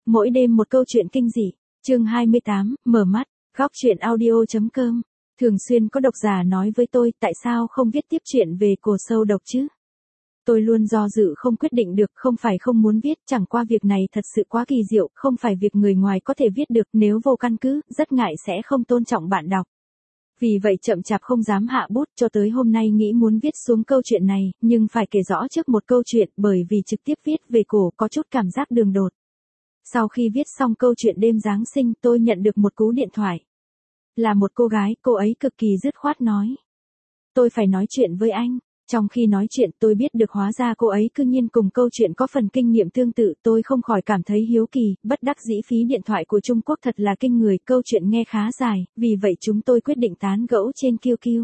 Mỗi đêm một câu chuyện kinh dị. Chương 28, mở mắt. Góc truyện audio.com. Thường xuyên có độc giả nói với tôi tại sao không viết tiếp chuyện về Cồ Sâu Độc chứ? Tôi luôn do dự không quyết định được, không phải không muốn viết, chẳng qua việc này thật sự quá kỳ diệu, không phải việc người ngoài có thể viết được, nếu vô căn cứ, rất ngại sẽ không tôn trọng bạn đọc. Vì vậy chậm chạp không dám hạ bút, cho tới hôm nay nghĩ muốn viết xuống câu chuyện này, nhưng phải kể rõ trước một câu chuyện, bởi vì trực tiếp viết về cổ có chút cảm giác đường đột. Sau khi viết xong câu chuyện đêm Giáng sinh, tôi nhận được một cú điện thoại. Là một cô gái, cô ấy cực kỳ dứt khoát nói. Tôi phải nói chuyện với anh. Trong khi nói chuyện tôi biết được hóa ra cô ấy cư nhiên cùng câu chuyện có phần kinh nghiệm tương tự, tôi không khỏi cảm thấy hiếu kỳ, bất đắc dĩ phí điện thoại của Trung Quốc thật là kinh người, câu chuyện nghe khá dài, vì vậy chúng tôi quyết định tán gẫu trên QQ.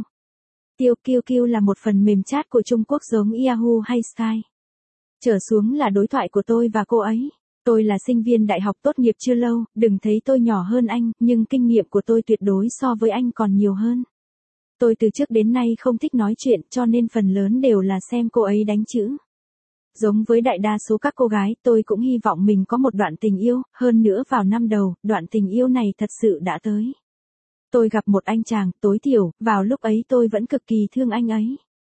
QQ là một phần mềm chat của Trung Quốc giống Yahoo hay Skype. Trở xuống là đối thoại của tôi và cô ấy. Tôi là sinh viên đại học tốt nghiệp chưa lâu, đừng thấy tôi nhỏ hơn anh, nhưng kinh nghiệm của tôi tuyệt đối so với anh còn nhiều hơn. Tôi từ trước đến nay không thích nói chuyện, cho nên phần lớn đều là xem cô ấy đánh chữ. Giống với đại đa số các cô gái, tôi cũng hy vọng mình có một đoạn tình yêu, hơn nữa vào năm đầu, đoạn tình yêu này thật sự đã tới. Tôi gặp một anh chàng, tối thiểu, vào lúc ấy tôi vẫn cực kỳ thương anh ấy.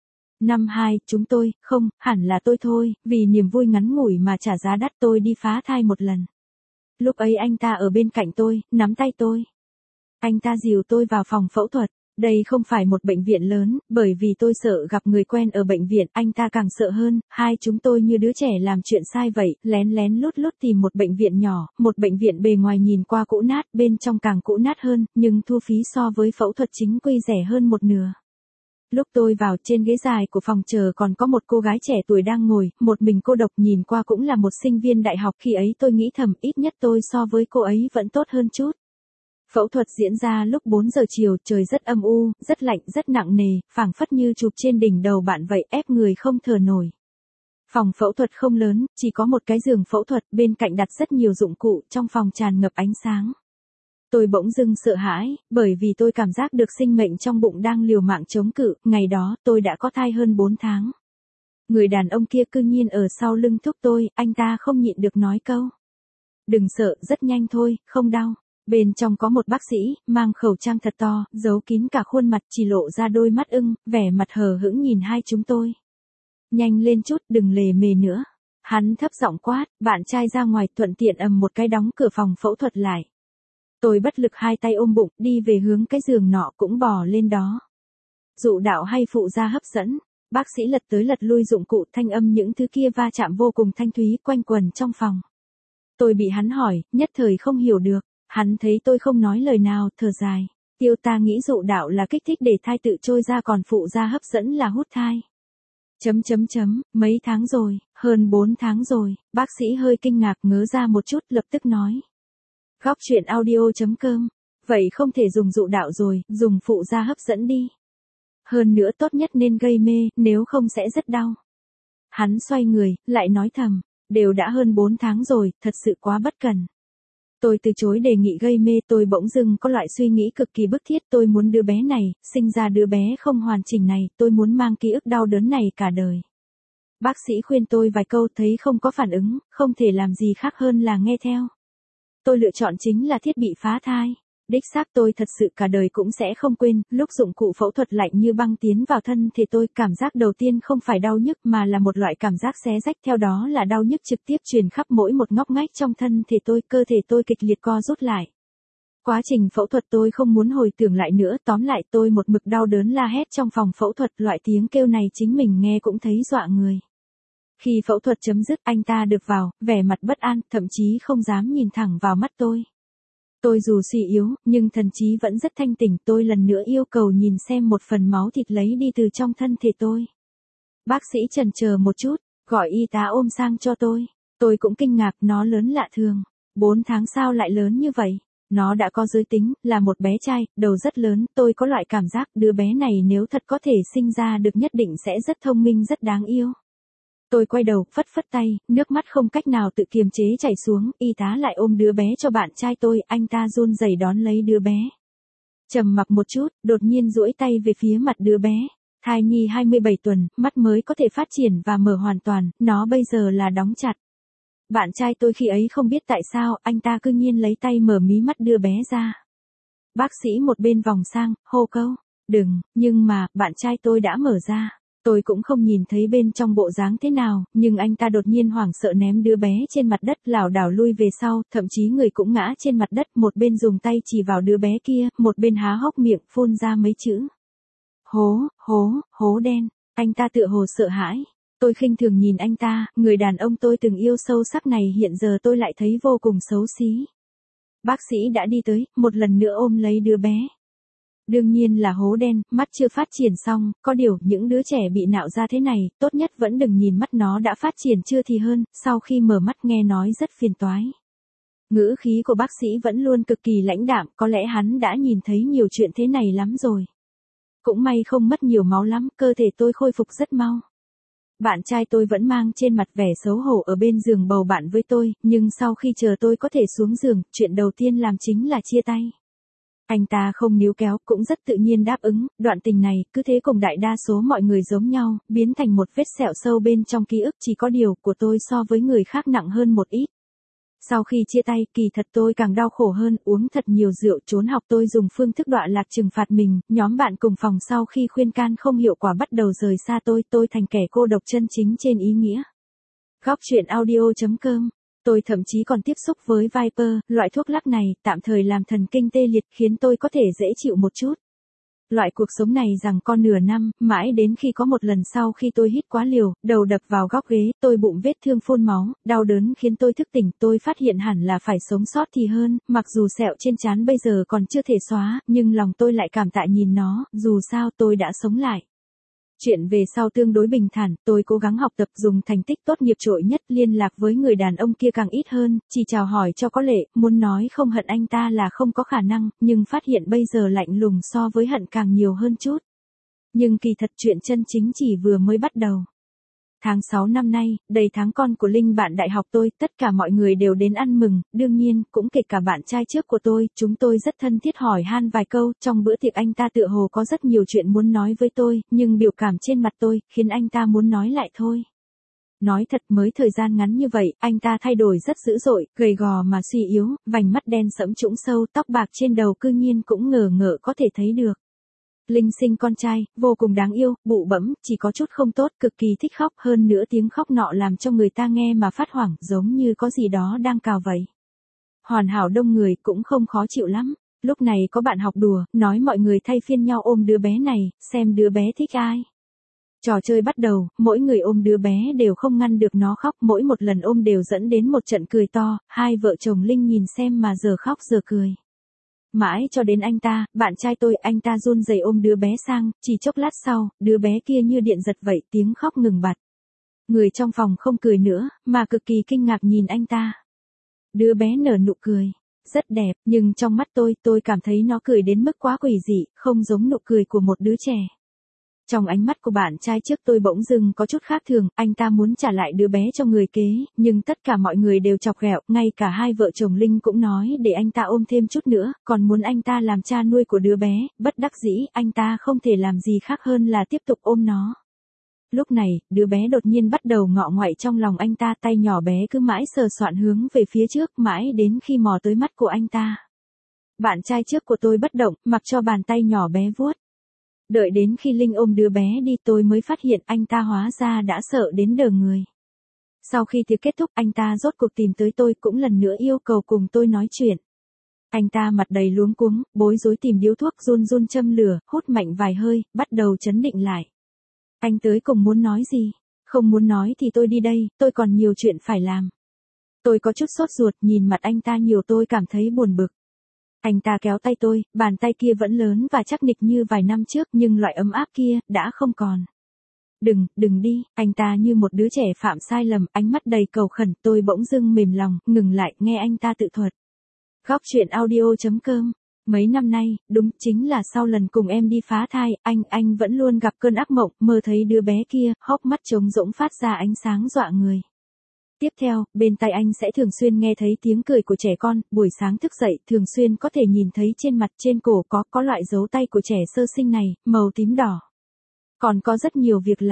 Năm 2, chúng tôi, không, hẳn là tôi thôi, vì niềm vui ngắn ngủi mà trả giá đắt tôi đi phá thai một lần. Lúc ấy anh ta ở bên cạnh tôi, nắm tay tôi. Anh ta dìu tôi vào phòng phẫu thuật. Đây không phải một bệnh viện lớn, bởi vì tôi sợ gặp người quen ở bệnh viện, anh ta càng sợ hơn, hai chúng tôi như đứa trẻ làm chuyện sai vậy, lén lén lút lút tìm một bệnh viện nhỏ, một bệnh viện bề ngoài nhìn qua cũ nát, bên trong càng cũ nát hơn, nhưng thu phí so với phẫu thuật chính quy rẻ hơn một nửa. Lúc tôi vào, trên ghế dài của phòng chờ còn có một cô gái trẻ tuổi đang ngồi, một mình cô độc, nhìn qua cũng là một sinh viên đại học, khi ấy tôi nghĩ thầm ít nhất tôi so với cô ấy vẫn tốt hơn chút. Phẫu thuật diễn ra lúc 4 giờ chiều, trời rất âm u, rất lạnh, rất nặng nề, phảng phất như chụp trên đỉnh đầu bạn vậy, ép người không thở nổi. Phòng phẫu thuật không lớn, chỉ có một cái giường phẫu thuật, bên cạnh đặt rất nhiều dụng cụ, trong phòng tràn ngập ánh sáng. Tôi bỗng dưng sợ hãi, bởi vì tôi cảm giác được sinh mệnh trong bụng đang liều mạng chống cự, ngày đó tôi đã có thai hơn 4 tháng. Người đàn ông kia cư nhiên ở sau lưng thúc tôi, anh ta không nhịn được nói câu. Đừng sợ, rất nhanh thôi, không đau. Bên trong có một bác sĩ, mang khẩu trang thật to, giấu kín cả khuôn mặt, chỉ lộ ra đôi mắt ưng, vẻ mặt hờ hững nhìn hai chúng tôi. Nhanh lên chút, đừng lề mề nữa. Hắn thấp giọng quát, bạn trai ra ngoài, thuận tiện ầm một cái đóng cửa phòng phẫu thuật lại. Tôi bất lực hai tay ôm bụng, đi về hướng cái giường nọ cũng bò lên đó. Dụ đạo hay phụ gia hấp dẫn, bác sĩ lật tới lật lui dụng cụ, thanh âm những thứ kia va chạm vô cùng thanh thúy quanh quần trong phòng. Tôi bị hắn hỏi, nhất thời không hiểu được. Hắn thấy tôi không nói lời nào, thở dài. Ta nghĩ dụ đạo là kích thích để thai tự trôi ra, còn phụ gia hấp dẫn là hút thai. Mấy tháng rồi, hơn 4 tháng rồi, bác sĩ hơi kinh ngạc ngớ ra một chút, lập tức nói. Góc truyện audio.com, vậy không thể dùng dụ đạo rồi, dùng phụ gia hấp dẫn đi. Hơn nữa tốt nhất nên gây mê, nếu không sẽ rất đau. Hắn xoay người, lại nói thầm, đều đã hơn 4 tháng rồi, thật sự quá bất cẩn. Tôi từ chối đề nghị gây mê, tôi bỗng dưng có loại suy nghĩ cực kỳ bức thiết, tôi muốn đứa bé này, sinh ra đứa bé không hoàn chỉnh này, tôi muốn mang ký ức đau đớn này cả đời. Bác sĩ khuyên tôi vài câu, thấy không có phản ứng, không thể làm gì khác hơn là nghe theo. Tôi lựa chọn chính là thiết bị phá thai. Đích xác tôi thật sự cả đời cũng sẽ không quên, lúc dụng cụ phẫu thuật lạnh như băng tiến vào thân thể tôi, cảm giác đầu tiên không phải đau nhức mà là một loại cảm giác xé rách, theo đó là đau nhức trực tiếp truyền khắp mỗi một ngóc ngách trong thân thể tôi, cơ thể tôi kịch liệt co rút lại. Quá trình phẫu thuật tôi không muốn hồi tưởng lại nữa, tóm lại tôi một mực đau đớn la hét trong phòng phẫu thuật, loại tiếng kêu này chính mình nghe cũng thấy dọa người. Khi phẫu thuật chấm dứt, anh ta được vào, vẻ mặt bất an, thậm chí không dám nhìn thẳng vào mắt tôi. Tôi dù suy yếu, nhưng thần trí vẫn rất thanh tỉnh, tôi lần nữa yêu cầu nhìn xem một phần máu thịt lấy đi từ trong thân thể tôi. Bác sĩ chần chờ một chút, gọi y tá ôm sang cho tôi. Tôi cũng kinh ngạc, nó lớn lạ thường. 4 tháng sao lại lớn như vậy? Nó đã có giới tính, là một bé trai, đầu rất lớn, tôi có loại cảm giác đứa bé này nếu thật có thể sinh ra được nhất định sẽ rất thông minh, rất đáng yêu. Tôi quay đầu, phất phất tay, nước mắt không cách nào tự kiềm chế chảy xuống, y tá lại ôm đứa bé cho bạn trai tôi, anh ta run rẩy đón lấy đứa bé. Trầm mặc một chút, đột nhiên duỗi tay về phía mặt đứa bé. Thai nhi 27 tuần, mắt mới có thể phát triển và mở hoàn toàn, nó bây giờ là đóng chặt. Bạn trai tôi khi ấy không biết tại sao, anh ta cư nhiên lấy tay mở mí mắt đưa bé ra. Bác sĩ một bên vòng sang, hô câu, đừng, nhưng mà, bạn trai tôi đã mở ra. Tôi cũng không nhìn thấy bên trong bộ dáng thế nào, nhưng anh ta đột nhiên hoảng sợ ném đứa bé trên mặt đất lảo đảo lui về sau, thậm chí người cũng ngã trên mặt đất, một bên dùng tay chỉ vào đứa bé kia, một bên há hốc miệng phun ra mấy chữ. Hố đen, anh ta tựa hồ sợ hãi. Tôi khinh thường nhìn anh ta, người đàn ông tôi từng yêu sâu sắc này hiện giờ tôi lại thấy vô cùng xấu xí. Bác sĩ đã đi tới, một lần nữa ôm lấy đứa bé. Đương nhiên là hố đen, mắt chưa phát triển xong, có điều những đứa trẻ bị nạo ra thế này, tốt nhất vẫn đừng nhìn mắt nó đã phát triển chưa thì hơn, sau khi mở mắt nghe nói rất phiền toái. Ngữ khí của bác sĩ vẫn luôn cực kỳ lãnh đạm, có lẽ hắn đã nhìn thấy nhiều chuyện thế này lắm rồi. Cũng may không mất nhiều máu lắm, cơ thể tôi khôi phục rất mau. Bạn trai tôi vẫn mang trên mặt vẻ xấu hổ ở bên giường bầu bạn với tôi, nhưng sau khi chờ tôi có thể xuống giường, chuyện đầu tiên làm chính là chia tay. Anh ta không níu kéo, cũng rất tự nhiên đáp ứng, đoạn tình này, cứ thế cùng đại đa số mọi người giống nhau, biến thành một vết sẹo sâu bên trong ký ức, chỉ có điều của tôi so với người khác nặng hơn một ít. Sau khi chia tay, kỳ thật tôi càng đau khổ hơn, uống thật nhiều rượu, trốn học tôi dùng phương thức đọa lạc trừng phạt mình, nhóm bạn cùng phòng sau khi khuyên can không hiệu quả bắt đầu rời xa tôi thành kẻ cô độc chân chính trên ý nghĩa. Góc truyện audio.com. Tôi thậm chí còn tiếp xúc với Viper, loại thuốc lắc này, tạm thời làm thần kinh tê liệt khiến tôi có thể dễ chịu một chút. Loại cuộc sống này rằng con nửa năm, mãi đến khi có một lần sau khi tôi hít quá liều, đầu đập vào góc ghế, tôi bụng vết thương phun máu, đau đớn khiến tôi thức tỉnh, tôi phát hiện hẳn là phải sống sót thì hơn, mặc dù sẹo trên trán bây giờ còn chưa thể xóa, nhưng lòng tôi lại cảm tạ nhìn nó, dù sao tôi đã sống lại. Chuyện về sau tương đối bình thản, tôi cố gắng học tập dùng thành tích tốt nghiệp trội nhất, liên lạc với người đàn ông kia càng ít hơn, chỉ chào hỏi cho có lệ, muốn nói không hận anh ta là không có khả năng, nhưng phát hiện bây giờ lạnh lùng so với hận càng nhiều hơn chút. Nhưng kỳ thật chuyện chân chính chỉ vừa mới bắt đầu. Tháng 6 năm nay, đầy tháng con của Linh bạn đại học tôi, tất cả mọi người đều đến ăn mừng, đương nhiên, cũng kể cả bạn trai trước của tôi, chúng tôi rất thân thiết hỏi han vài câu, trong bữa tiệc anh ta tựa hồ có rất nhiều chuyện muốn nói với tôi, nhưng biểu cảm trên mặt tôi, khiến anh ta muốn nói lại thôi. Nói thật mới thời gian ngắn như vậy, anh ta thay đổi rất dữ dội, gầy gò mà suy yếu, vành mắt đen sẫm trũng sâu, tóc bạc trên đầu cư nhiên cũng ngờ ngợ có thể thấy được. Linh sinh con trai, vô cùng đáng yêu, bụ bẫm, chỉ có chút không tốt, cực kỳ thích khóc, hơn nữa tiếng khóc nọ làm cho người ta nghe mà phát hoảng, giống như có gì đó đang cào vậy. Hoàn hảo đông người cũng không khó chịu lắm. Lúc này có bạn học đùa, nói mọi người thay phiên nhau ôm đứa bé này, xem đứa bé thích ai. Trò chơi bắt đầu, mỗi người ôm đứa bé đều không ngăn được nó khóc, mỗi một lần ôm đều dẫn đến một trận cười to, hai vợ chồng Linh nhìn xem mà giờ khóc giờ cười. Mãi cho đến bạn trai tôi, anh ta run rẩy ôm đứa bé sang, chỉ chốc lát sau, đứa bé kia như điện giật vậy, tiếng khóc ngừng bặt. Người trong phòng không cười nữa, mà cực kỳ kinh ngạc nhìn anh ta. Đứa bé nở nụ cười, rất đẹp, nhưng trong mắt tôi cảm thấy nó cười đến mức quá quỷ dị, không giống nụ cười của một đứa trẻ. Trong ánh mắt của bạn trai trước tôi bỗng dưng có chút khác thường, anh ta muốn trả lại đứa bé cho người kế, nhưng tất cả mọi người đều chọc ghẹo, ngay cả hai vợ chồng Linh cũng nói để anh ta ôm thêm chút nữa, còn muốn anh ta làm cha nuôi của đứa bé, bất đắc dĩ, anh ta không thể làm gì khác hơn là tiếp tục ôm nó. Lúc này, đứa bé đột nhiên bắt đầu ngọ ngoại trong lòng anh ta, tay nhỏ bé cứ mãi sờ soạn hướng về phía trước, mãi đến khi mò tới mắt của anh ta. Bạn trai trước của tôi bất động, mặc cho bàn tay nhỏ bé vuốt. Đợi đến khi Linh ôm đứa bé đi tôi mới phát hiện anh ta hóa ra đã sợ đến đờ người. Sau khi tiệc kết thúc anh ta rốt cuộc tìm tới tôi cũng lần nữa yêu cầu cùng tôi nói chuyện. Anh ta mặt đầy luống cuống, bối rối tìm điếu thuốc run run châm lửa, hút mạnh vài hơi, bắt đầu trấn định lại. Anh tới cùng muốn nói gì? Không muốn nói thì tôi đi đây, tôi còn nhiều chuyện phải làm. Tôi có chút sốt ruột nhìn mặt anh ta nhiều tôi cảm thấy buồn bực. Anh ta kéo tay tôi, bàn tay kia vẫn lớn và chắc nịch như vài năm trước nhưng loại ấm áp kia, đã không còn. Đừng đi, anh ta như một đứa trẻ phạm sai lầm, ánh mắt đầy cầu khẩn, tôi bỗng dưng mềm lòng, ngừng lại, nghe anh ta tự thuật. Góc truyện audio.com. Mấy năm nay, đúng chính là sau lần cùng em đi phá thai, anh vẫn luôn gặp cơn ác mộng, mơ thấy đứa bé kia, hốc mắt trống rỗng phát ra ánh sáng dọa người. Tiếp theo, bên tai anh sẽ thường xuyên nghe thấy tiếng cười của trẻ con, buổi sáng thức dậy, thường xuyên có thể nhìn thấy trên mặt trên cổ có loại dấu tay của trẻ sơ sinh này, màu tím đỏ. Còn có rất nhiều việc lạ,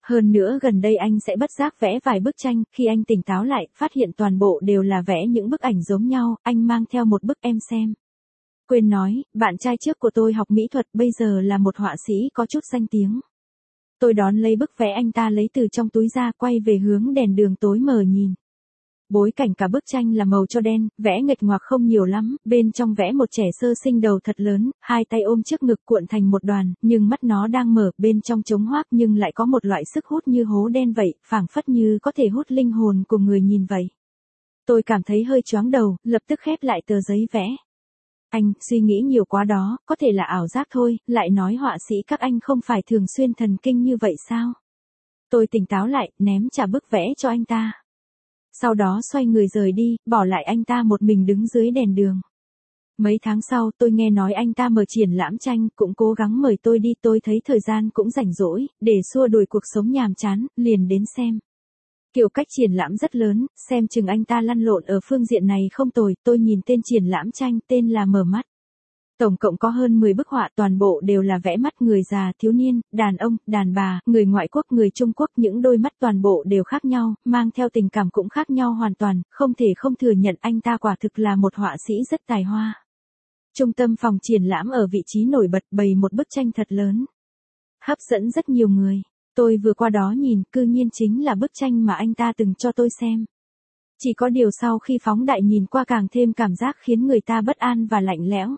Hơn nữa gần đây anh sẽ bất giác vẽ vài bức tranh, khi anh tỉnh táo lại, phát hiện toàn bộ đều là vẽ những bức ảnh giống nhau, anh mang theo một bức em xem. Quên nói, bạn trai trước của tôi học mỹ thuật bây giờ là một họa sĩ có chút danh tiếng. Tôi đón lấy bức vẽ anh ta lấy từ trong túi ra, quay về hướng đèn đường tối mờ nhìn. Bối cảnh cả bức tranh là màu cho đen, vẽ nghịch ngoạc không nhiều lắm, bên trong vẽ một trẻ sơ sinh đầu thật lớn, hai tay ôm trước ngực cuộn thành một đoàn, nhưng mắt nó đang mở, bên trong trống hoác nhưng lại có một loại sức hút như hố đen vậy, phảng phất như có thể hút linh hồn của người nhìn vậy. Tôi cảm thấy hơi choáng đầu, lập tức khép lại tờ giấy vẽ. Anh, suy nghĩ nhiều quá đó, có thể là ảo giác thôi, lại nói họa sĩ các anh không phải thường xuyên thần kinh như vậy sao? Tôi tỉnh táo lại, ném trả bức vẽ cho anh ta. Sau đó xoay người rời đi, bỏ lại anh ta một mình đứng dưới đèn đường. Mấy tháng sau tôi nghe nói anh ta mở triển lãm tranh, cũng cố gắng mời tôi đi, tôi thấy thời gian cũng rảnh rỗi, để xua đuổi cuộc sống nhàm chán, liền đến xem. Kiểu cách triển lãm rất lớn, xem chừng anh ta lăn lộn ở phương diện này không tồi, tôi nhìn tên triển lãm tranh, tên là Mở Mắt. Tổng cộng có hơn 10 bức họa, toàn bộ đều là vẽ mắt người già, thiếu niên, đàn ông, đàn bà, người ngoại quốc, người Trung Quốc, những đôi mắt toàn bộ đều khác nhau, mang theo tình cảm cũng khác nhau hoàn toàn, không thể không thừa nhận anh ta quả thực là một họa sĩ rất tài hoa. Trung tâm phòng triển lãm ở vị trí nổi bật bày một bức tranh thật lớn, hấp dẫn rất nhiều người. Tôi vừa qua đó nhìn, cư nhiên chính là bức tranh mà anh ta từng cho tôi xem. Chỉ có điều sau khi phóng đại nhìn qua càng thêm cảm giác khiến người ta bất an và lạnh lẽo.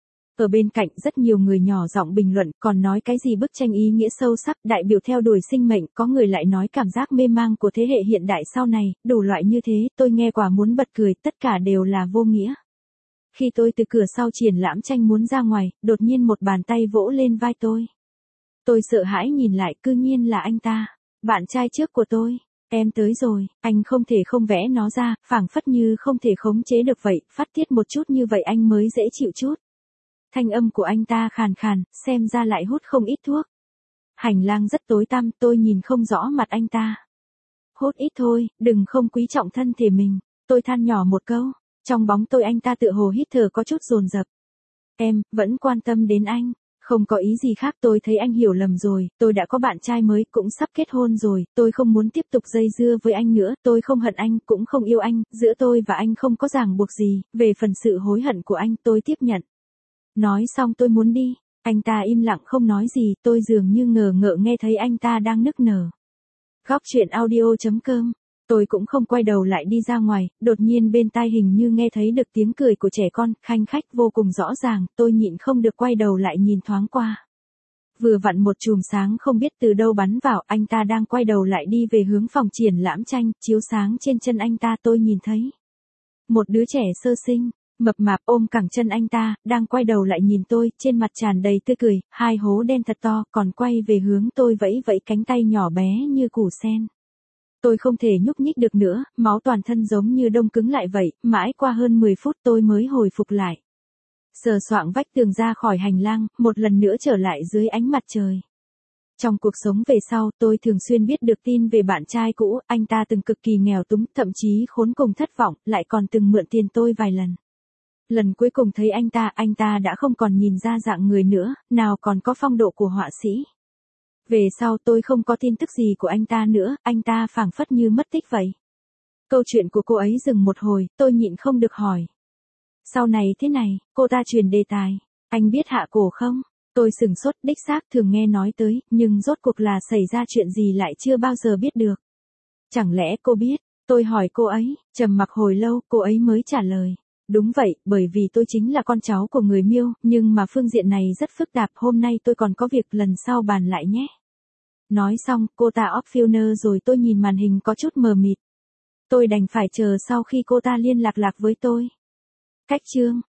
Ở bên cạnh rất nhiều người nhỏ giọng bình luận, còn nói cái gì bức tranh ý nghĩa sâu sắc, đại biểu theo đuổi sinh mệnh, có người lại nói cảm giác mê mang của thế hệ hiện đại sau này, đủ loại như thế, tôi nghe quả muốn bật cười, tất cả đều là vô nghĩa. Khi tôi từ cửa sau triển lãm tranh muốn ra ngoài, đột nhiên một bàn tay vỗ lên vai tôi. Tôi sợ hãi nhìn lại, cư nhiên là anh ta, bạn trai trước của tôi. Em tới rồi, anh không thể không vẽ nó ra, phảng phất như không thể khống chế được vậy, phát tiết một chút như vậy anh mới dễ chịu chút. Thanh âm của anh ta khàn khàn, xem ra lại hút không ít thuốc. Hành lang rất tối tăm, tôi nhìn không rõ mặt anh ta. Hút ít thôi, đừng không quý trọng thân thể mình. Tôi than nhỏ một câu, trong bóng tôi anh ta tựa hồ hít thở có chút dồn dập. Em, vẫn quan tâm đến anh. Không có ý gì khác, tôi thấy anh hiểu lầm rồi, tôi đã có bạn trai mới, cũng sắp kết hôn rồi, tôi không muốn tiếp tục dây dưa với anh nữa, tôi không hận anh, cũng không yêu anh, giữa tôi và anh không có ràng buộc gì, về phần sự hối hận của anh tôi tiếp nhận. Nói xong tôi muốn đi, anh ta im lặng không nói gì, tôi dường như ngờ ngợ nghe thấy anh ta đang nức nở. Góc truyện audio.com. Tôi cũng không quay đầu lại đi ra ngoài, đột nhiên bên tai hình như nghe thấy được tiếng cười của trẻ con, khanh khách vô cùng rõ ràng, tôi nhịn không được quay đầu lại nhìn thoáng qua. Vừa vặn một chùm sáng không biết từ đâu bắn vào, anh ta đang quay đầu lại đi về hướng phòng triển lãm tranh, chiếu sáng trên chân anh ta tôi nhìn thấy. Một đứa trẻ sơ sinh, mập mạp ôm cẳng chân anh ta, đang quay đầu lại nhìn tôi, trên mặt tràn đầy tươi cười, hai hố đen thật to, còn quay về hướng tôi vẫy vẫy cánh tay nhỏ bé như củ sen. Tôi không thể nhúc nhích được nữa, máu toàn thân giống như đông cứng lại vậy, mãi qua hơn 10 phút tôi mới hồi phục lại. Sờ soạng vách tường ra khỏi hành lang, một lần nữa trở lại dưới ánh mặt trời. Trong cuộc sống về sau, tôi thường xuyên biết được tin về bạn trai cũ, anh ta từng cực kỳ nghèo túng, thậm chí khốn cùng thất vọng, lại còn từng mượn tiền tôi vài lần. Lần cuối cùng thấy anh ta đã không còn nhìn ra dạng người nữa, nào còn có phong độ của họa sĩ. Về sau tôi không có tin tức gì của anh ta nữa, anh ta phảng phất như mất tích vậy. Câu chuyện của cô ấy dừng một hồi, tôi nhịn không được hỏi. Sau này thế này, cô ta chuyển đề tài. Anh biết Hạ Cổ không? Tôi sửng sốt, đích xác thường nghe nói tới, nhưng rốt cuộc là xảy ra chuyện gì lại chưa bao giờ biết được. Chẳng lẽ cô biết? Tôi hỏi cô ấy, trầm mặc hồi lâu, cô ấy mới trả lời. Đúng vậy, bởi vì tôi chính là con cháu của người Miêu, nhưng mà phương diện này rất phức tạp, hôm nay tôi còn có việc, lần sau bàn lại nhé. Nói xong, cô ta off filter rồi, tôi nhìn màn hình có chút mờ mịt. Tôi đành phải chờ sau khi cô ta liên lạc với tôi. Cách chương